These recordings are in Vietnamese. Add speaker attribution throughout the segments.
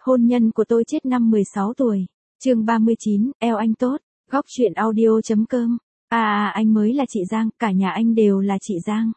Speaker 1: Hôn nhân của tôi chết năm 16 tuổi. Chương 39, eo anh tốt. Góc truyện audio.com. Anh mới là chị Giang, cả nhà anh đều là chị Giang.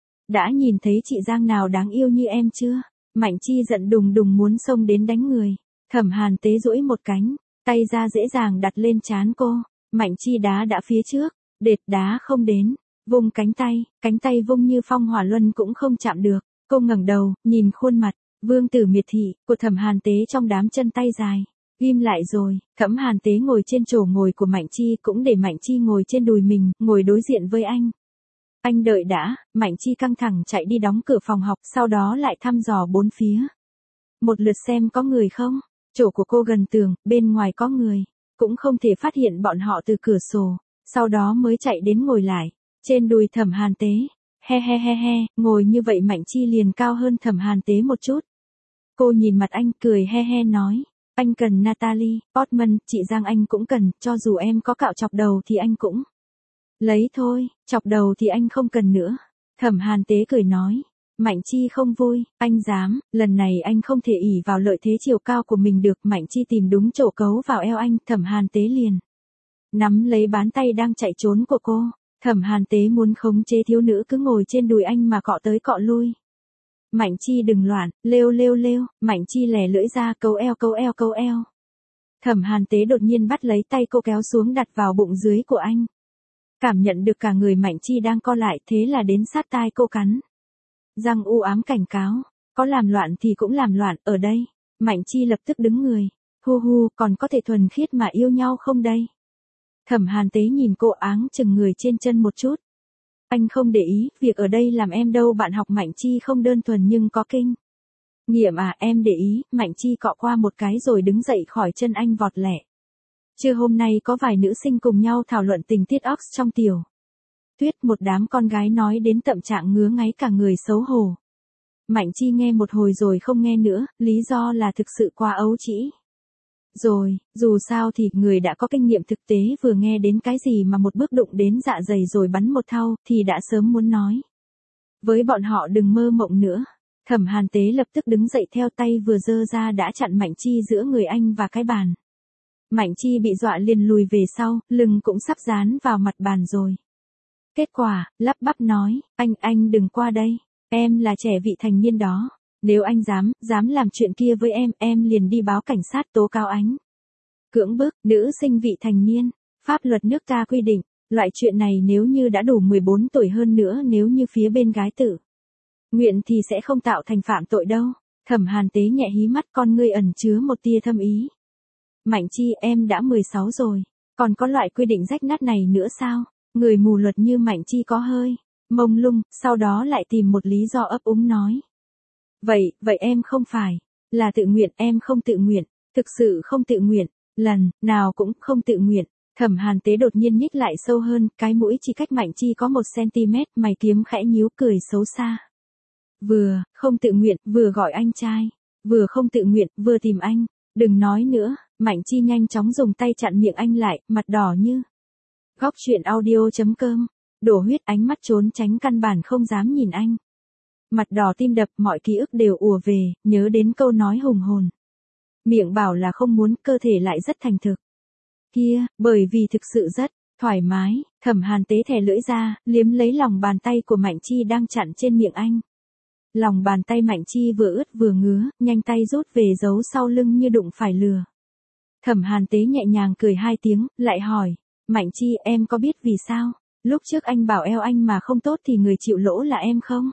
Speaker 1: Đã nhìn thấy chị Giang nào đáng yêu như em chưa? Mạnh Chi giận đùng đùng muốn xông đến đánh người. Thẩm Hàn Tế duỗi một cánh, tay ra dễ dàng đặt lên trán cô. Mạnh Chi đá đã phía trước, đệt đá không đến. Vung cánh tay vung như phong hỏa luân cũng không chạm được. Cô ngẩng đầu, nhìn khuôn mặt Vương Tử Miệt Thị của Thẩm Hàn Tế trong đám chân tay dài. Ghim lại rồi, Thẩm Hàn Tế ngồi trên chỗ ngồi của Mạnh Chi, cũng để Mạnh Chi ngồi trên đùi mình, ngồi đối diện với anh. Anh đợi đã. Mạnh Chi căng thẳng chạy đi đóng cửa phòng học, sau đó lại thăm dò bốn phía. Một lượt xem có người không. Chỗ của cô gần tường, bên ngoài có người. Cũng không thể phát hiện bọn họ từ cửa sổ. Sau đó mới chạy đến ngồi lại trên đùi Thẩm Hàn Tế. He, ngồi như vậy Mạnh Chi liền cao hơn Thẩm Hàn Tế một chút. Cô nhìn mặt anh cười he nói. Anh cần Natalie Portman, chị Giang anh cũng cần, cho dù em có cạo chọc đầu thì anh cũng lấy thôi, chọc đầu thì anh không cần nữa. Thẩm Hàn Tế cười nói. Mạnh Chi không vui, anh dám, lần này anh không thể ỷ vào lợi thế chiều cao của mình được. Mạnh Chi tìm đúng chỗ cấu vào eo anh, Thẩm Hàn Tế liền nắm lấy bán tay đang chạy trốn của cô. Thẩm Hàn Tế muốn khống chế thiếu nữ cứ ngồi trên đùi anh mà cọ tới cọ lui. Mạnh Chi đừng loạn, lêu. Mạnh Chi lè lưỡi ra, câu eo. Thẩm Hàn Tế đột nhiên bắt lấy tay cô kéo xuống đặt vào bụng dưới của anh. Cảm nhận được cả người Mạnh Chi đang co lại, thế là đến sát tai cô cắn. Răng u ám cảnh cáo, có làm loạn thì cũng làm loạn, ở đây. Mạnh Chi lập tức đứng người. Hu, còn có thể thuần khiết mà yêu nhau không đây? Thẩm Hàn Tế nhìn cô áng chừng người trên chân một chút. Anh không để ý, việc ở đây làm em đâu. Bạn học Mạnh Chi không đơn thuần nhưng có kinh nghiệm à, em để ý. Mạnh Chi cọ qua một cái rồi đứng dậy khỏi chân anh vọt lẹ. Trưa hôm nay có vài nữ sinh cùng nhau thảo luận tình tiết Ox trong tiểu thuyết. Một đám con gái nói đến tâm trạng ngứa ngáy cả người xấu hổ. Mạnh Chi nghe một hồi rồi không nghe nữa, lý do là thực sự quá ấu trĩ. Rồi, dù sao thì người đã có kinh nghiệm thực tế vừa nghe đến cái gì mà một bước đụng đến dạ dày rồi bắn một thau thì đã sớm muốn nói với bọn họ đừng mơ mộng nữa. Thẩm Hàn Tế lập tức đứng dậy, theo tay vừa giơ ra đã chặn Mạnh Chi giữa người anh và cái bàn. Mạnh Chi bị dọa liền lùi về sau, lưng cũng sắp dán vào mặt bàn rồi. Kết quả, lắp bắp nói, anh đừng qua đây, em là trẻ vị thành niên đó. Nếu anh dám làm chuyện kia với em liền đi báo cảnh sát tố cáo anh. Cưỡng bức, nữ sinh vị thành niên. Pháp luật nước ta quy định, loại chuyện này nếu như đã đủ 14 tuổi hơn nữa, nếu như phía bên gái tự nguyện thì sẽ không tạo thành phạm tội đâu. Thẩm Hàn Tế nhẹ hí mắt, con ngươi ẩn chứa một tia thâm ý. Mạnh Chi, em đã 16 rồi, còn có loại quy định rách nát này nữa sao? Người mù luật như Mạnh Chi có hơi mông lung, sau đó lại tìm một lý do ấp úng nói. Vậy em không phải là tự nguyện, em không tự nguyện, thực sự không tự nguyện, lần nào cũng không tự nguyện. Thẩm Hàn Tế đột nhiên nhích lại sâu hơn, cái mũi chỉ cách Mạnh Chi có 1 cm, mày kiếm khẽ nhíu cười xấu xa. Vừa không tự nguyện, vừa gọi anh trai, vừa không tự nguyện, vừa tìm anh, đừng nói nữa. Mạnh Chi nhanh chóng dùng tay chặn miệng anh lại, mặt đỏ như góc truyện audio.com, đổ huyết, ánh mắt trốn tránh, căn bản không dám nhìn anh. Mặt đỏ tim đập, mọi ký ức đều ùa về, nhớ đến câu nói hùng hồn. Miệng bảo là không muốn, cơ thể lại rất thành thực. Kia, bởi vì thực sự rất thoải mái. Thẩm Hàn Tế thè lưỡi ra, liếm lấy lòng bàn tay của Mạnh Chi đang chặn trên miệng anh. Lòng bàn tay Mạnh Chi vừa ướt vừa ngứa, nhanh tay rút về giấu sau lưng như đụng phải lừa. Thẩm Hàn Tế nhẹ nhàng cười 2 tiếng, lại hỏi. Mạnh Chi, em có biết vì sao lúc trước anh bảo eo anh mà không tốt thì người chịu lỗ là em không?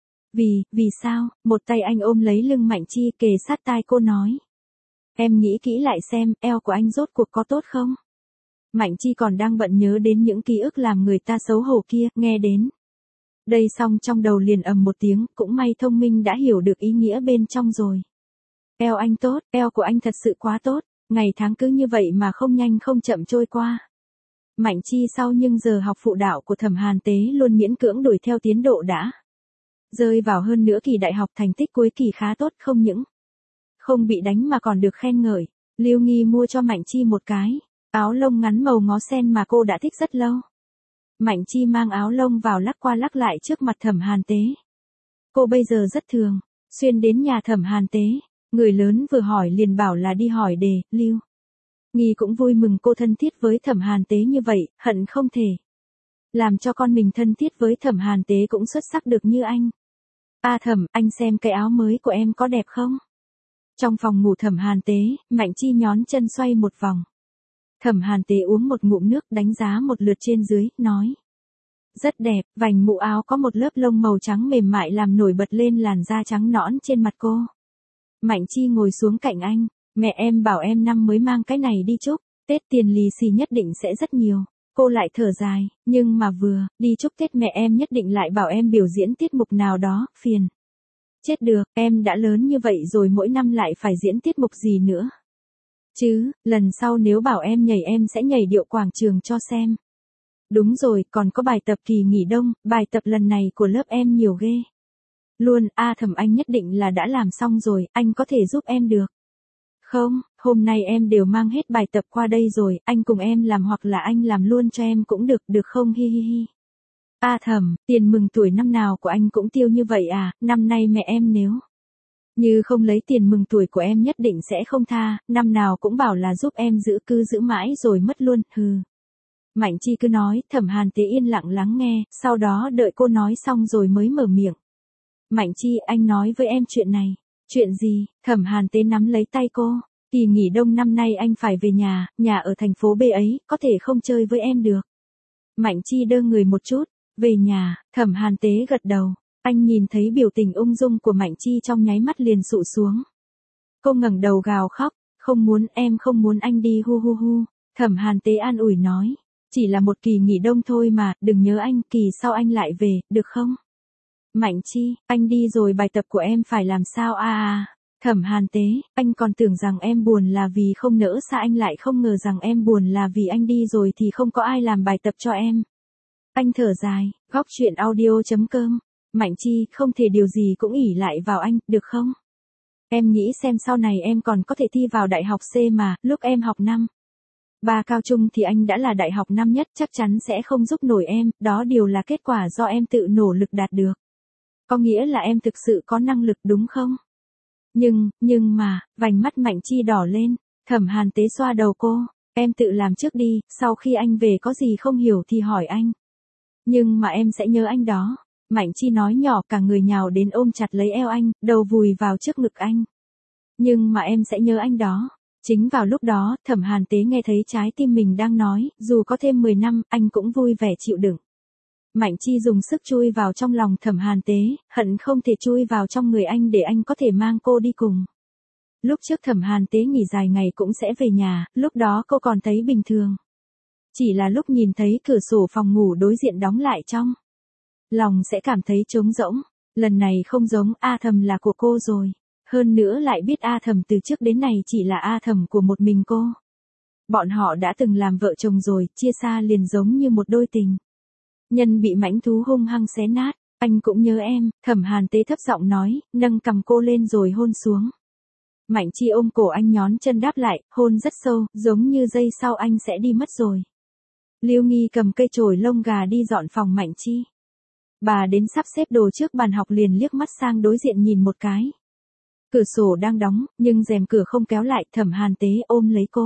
Speaker 1: Vì sao? Một tay anh ôm lấy lưng Mạnh Chi, kề sát tai cô nói. Em nghĩ kỹ lại xem, eo của anh rốt cuộc có tốt không? Mạnh Chi còn đang bận nhớ đến những ký ức làm người ta xấu hổ kia, nghe đến đây xong trong đầu liền ầm một tiếng, cũng may thông minh đã hiểu được ý nghĩa bên trong rồi. Eo anh tốt, eo của anh thật sự quá tốt, ngày tháng cứ như vậy mà không nhanh không chậm trôi qua. Mạnh Chi sau nhưng giờ học phụ đạo của Thẩm Hàn Tế luôn miễn cưỡng đuổi theo tiến độ đã rơi vào, hơn nữa kỳ đại học thành tích cuối kỳ khá tốt, không những không bị đánh mà còn được khen ngợi. Lưu Nghi mua cho Mạnh Chi một cái áo lông ngắn màu ngó sen mà cô đã thích rất lâu. Mạnh Chi mang áo lông vào lắc qua lắc lại trước mặt Thẩm Hàn Tế. Cô bây giờ rất thường xuyên đến nhà Thẩm Hàn Tế. Người lớn vừa hỏi liền bảo là đi hỏi đề, Lưu Nghi cũng vui mừng cô thân thiết với Thẩm Hàn Tế như vậy, hận không thể làm cho con mình thân thiết với Thẩm Hàn Tế cũng xuất sắc được như anh. Thẩm, anh xem cái áo mới của em có đẹp không? Trong phòng ngủ Thẩm Hàn Tế, Mạnh Chi nhón chân xoay một vòng. Thẩm Hàn Tế uống một ngụm nước đánh giá một lượt trên dưới, nói. Rất đẹp, vành mũ áo có một lớp lông màu trắng mềm mại làm nổi bật lên làn da trắng nõn trên mặt cô. Mạnh Chi ngồi xuống cạnh anh, mẹ em bảo em năm mới mang cái này đi chúc, Tết tiền lì xì nhất định sẽ rất nhiều. Cô lại thở dài, nhưng mà vừa đi chúc Tết mẹ em nhất định lại bảo em biểu diễn tiết mục nào đó, phiền. Chết được, em đã lớn như vậy rồi mỗi năm lại phải diễn tiết mục gì nữa. Chứ, lần sau nếu bảo em nhảy em sẽ nhảy điệu quảng trường cho xem. Đúng rồi, còn có bài tập kỳ nghỉ đông, bài tập lần này của lớp em nhiều ghê. Luôn, Thẩm anh nhất định là đã làm xong rồi, anh có thể giúp em được. Không, hôm nay em đều mang hết bài tập qua đây rồi, anh cùng em làm hoặc là anh làm luôn cho em cũng được, được không hi hi hi. Thẩm, tiền mừng tuổi năm nào của anh cũng tiêu như vậy à, năm nay mẹ em nếu như không lấy tiền mừng tuổi của em nhất định sẽ không tha, năm nào cũng bảo là giúp em giữ cứ giữ mãi rồi mất luôn, hừ. Mạnh Chi cứ nói, Thẩm Hàn Tế yên lặng lắng nghe, sau đó đợi cô nói xong rồi mới mở miệng. Mạnh Chi, anh nói với em chuyện này. Chuyện gì? Thẩm Hàn Tế nắm lấy tay cô. Kỳ nghỉ đông năm nay anh phải về nhà ở thành phố B ấy, có thể không chơi với em được. Mạnh Chi đơ người một chút, về nhà, Thẩm Hàn Tế gật đầu. Anh nhìn thấy biểu tình ung dung của Mạnh Chi trong nháy mắt liền sụ xuống. Cô ngẩng đầu gào khóc, không muốn em không muốn anh đi hu hu hu. Thẩm Hàn Tế an ủi nói, chỉ là một kỳ nghỉ đông thôi mà, đừng nhớ anh, kỳ sau anh lại về, được không? Mạnh Chi, anh đi rồi bài tập của em phải làm sao Thẩm Hàn Tế, anh còn tưởng rằng em buồn là vì không nỡ xa anh lại không ngờ rằng em buồn là vì anh đi rồi thì không có ai làm bài tập cho em. Anh thở dài, góc chuyện audio.com. Mạnh Chi, không thể điều gì cũng ỷ lại vào anh, được không? Em nghĩ xem sau này em còn có thể thi vào đại học C mà, lúc em học năm 3 cao trung thì anh đã là đại học năm nhất, chắc chắn sẽ không giúp nổi em, đó đều là kết quả do em tự nỗ lực đạt được. Có nghĩa là em thực sự có năng lực đúng không? Nhưng mà, vành mắt Mạnh Chi đỏ lên, Thẩm Hàn Tế xoa đầu cô, em tự làm trước đi, sau khi anh về có gì không hiểu thì hỏi anh. Nhưng mà em sẽ nhớ anh đó. Mạnh Chi nói nhỏ cả người nhào đến ôm chặt lấy eo anh, đầu vùi vào trước ngực anh. Nhưng mà em sẽ nhớ anh đó. Chính vào lúc đó, Thẩm Hàn Tế nghe thấy trái tim mình đang nói, dù có thêm 10 năm, anh cũng vui vẻ chịu đựng. Mạnh Chi dùng sức chui vào trong lòng Thẩm Hàn Tế, hận không thể chui vào trong người anh để anh có thể mang cô đi cùng. Lúc trước Thẩm Hàn Tế nghỉ dài ngày cũng sẽ về nhà, lúc đó cô còn thấy bình thường. Chỉ là lúc nhìn thấy cửa sổ phòng ngủ đối diện đóng lại trong lòng sẽ cảm thấy trống rỗng. Lần này không giống, Thẩm là của cô rồi. Hơn nữa lại biết Thẩm từ trước đến nay chỉ là Thẩm của một mình cô. Bọn họ đã từng làm vợ chồng rồi, chia xa liền giống như một đôi tình nhân bị mãnh thú hung hăng xé nát. Anh cũng nhớ em, Thẩm Hàn Tế thấp giọng nói, nâng cằm cô lên rồi hôn xuống. Mạnh Chi ôm cổ anh nhón chân đáp lại, hôn rất sâu, giống như giây sau anh sẽ đi mất rồi. Lưu Nghi cầm cây chổi lông gà đi dọn phòng Mạnh Chi. Bà đến sắp xếp đồ trước bàn học liền liếc mắt sang đối diện nhìn một cái. Cửa sổ đang đóng, nhưng rèm cửa không kéo lại, Thẩm Hàn Tế ôm lấy cô.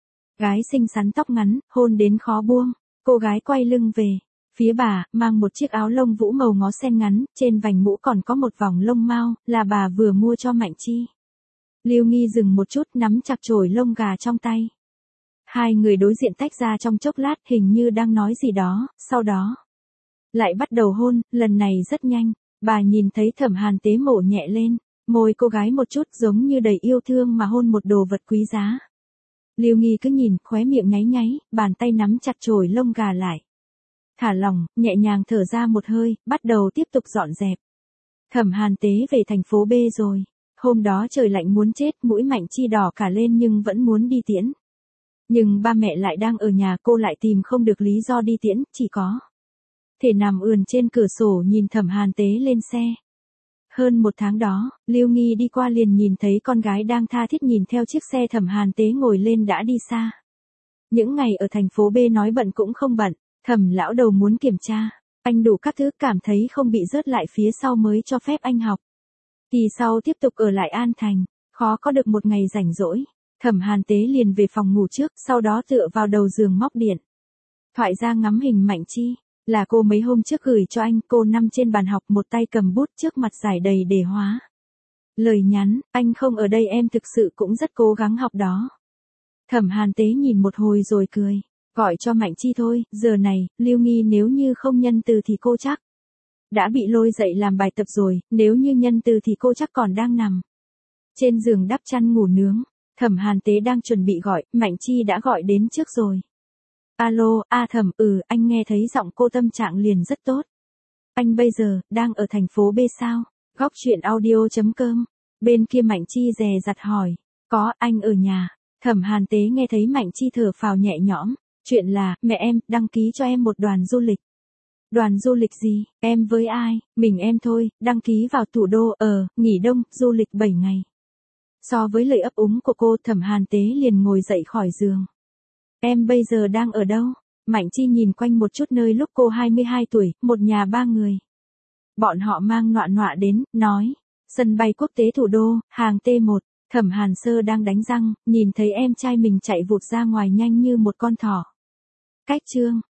Speaker 1: Gái xinh xắn tóc ngắn, hôn đến khó buông. Cô gái quay lưng về. Phía bà, mang một chiếc áo lông vũ màu ngó sen ngắn, trên vành mũ còn có một vòng lông mao, là bà vừa mua cho Mạnh Chi. Lưu Nghi dừng một chút nắm chặt chổi lông gà trong tay. Hai người đối diện tách ra trong chốc lát hình như đang nói gì đó, sau đó lại bắt đầu hôn, lần này rất nhanh, bà nhìn thấy Thẩm Hàn Tế mổ nhẹ lên, môi cô gái một chút giống như đầy yêu thương mà hôn một đồ vật quý giá. Lưu Nghi cứ nhìn, khóe miệng nháy nháy, bàn tay nắm chặt chổi lông gà lại. Thả lỏng, nhẹ nhàng thở ra một hơi, bắt đầu tiếp tục dọn dẹp. Thẩm Hàn Tế về thành phố B rồi. Hôm đó trời lạnh muốn chết, mũi Mạnh Chi đỏ cả lên nhưng vẫn muốn đi tiễn. Nhưng ba mẹ lại đang ở nhà, cô lại tìm không được lý do đi tiễn, chỉ có thể nằm ườn trên cửa sổ nhìn Thẩm Hàn Tế lên xe. Hơn một tháng đó, Lưu Nghi đi qua liền nhìn thấy con gái đang tha thiết nhìn theo chiếc xe Thẩm Hàn Tế ngồi lên đã đi xa. Những ngày ở thành phố B nói bận cũng không bận, Thẩm lão đầu muốn kiểm tra, anh đủ các thứ cảm thấy không bị rớt lại phía sau mới cho phép anh học. Kỳ sau tiếp tục ở lại An Thành, Khó có được một ngày rảnh rỗi. Thẩm Hàn Tế liền về phòng ngủ trước, sau đó tựa vào đầu giường móc điện thoại ra ngắm hình Mạnh Chi. Là cô mấy hôm trước gửi cho anh, cô nằm trên bàn học một tay cầm bút trước mặt giải đầy đề hóa. Lời nhắn, anh không ở đây em thực sự cũng rất cố gắng học đó. Thẩm Hàn Tế nhìn một hồi rồi cười. Gọi cho Mạnh Chi thôi, giờ này, Lưu Nghi nếu như không nhân từ thì cô chắc đã bị lôi dậy làm bài tập rồi, nếu như nhân từ thì cô chắc còn đang nằm trên giường đắp chăn ngủ nướng. Thẩm Hàn Tế đang chuẩn bị gọi, Mạnh Chi đã gọi đến trước rồi. Alo, Thẩm, anh nghe thấy giọng cô tâm trạng liền rất tốt. Anh bây giờ, đang ở thành phố B sao? Góc chuyện audio.com. Bên kia Mạnh Chi dè dặt hỏi. Có, anh ở nhà. Thẩm Hàn Tế nghe thấy Mạnh Chi thở phào nhẹ nhõm. Chuyện là, mẹ em, đăng ký cho em một đoàn du lịch. Đoàn du lịch gì? Em với ai? Mình em thôi, đăng ký vào thủ đô, nghỉ đông, du lịch 7 ngày. So với lời ấp úng của cô, Thẩm Hàn Tế liền ngồi dậy khỏi giường. Em bây giờ đang ở đâu? Mạnh Chi nhìn quanh một chút nơi lúc cô 22 tuổi, một nhà 3 người. Bọn họ mang nọa nọa đến, nói. Sân bay quốc tế thủ đô, hàng T1, Thẩm Hàn Sơ đang đánh răng, nhìn thấy em trai mình chạy vụt ra ngoài nhanh như một con thỏ. Cách chương.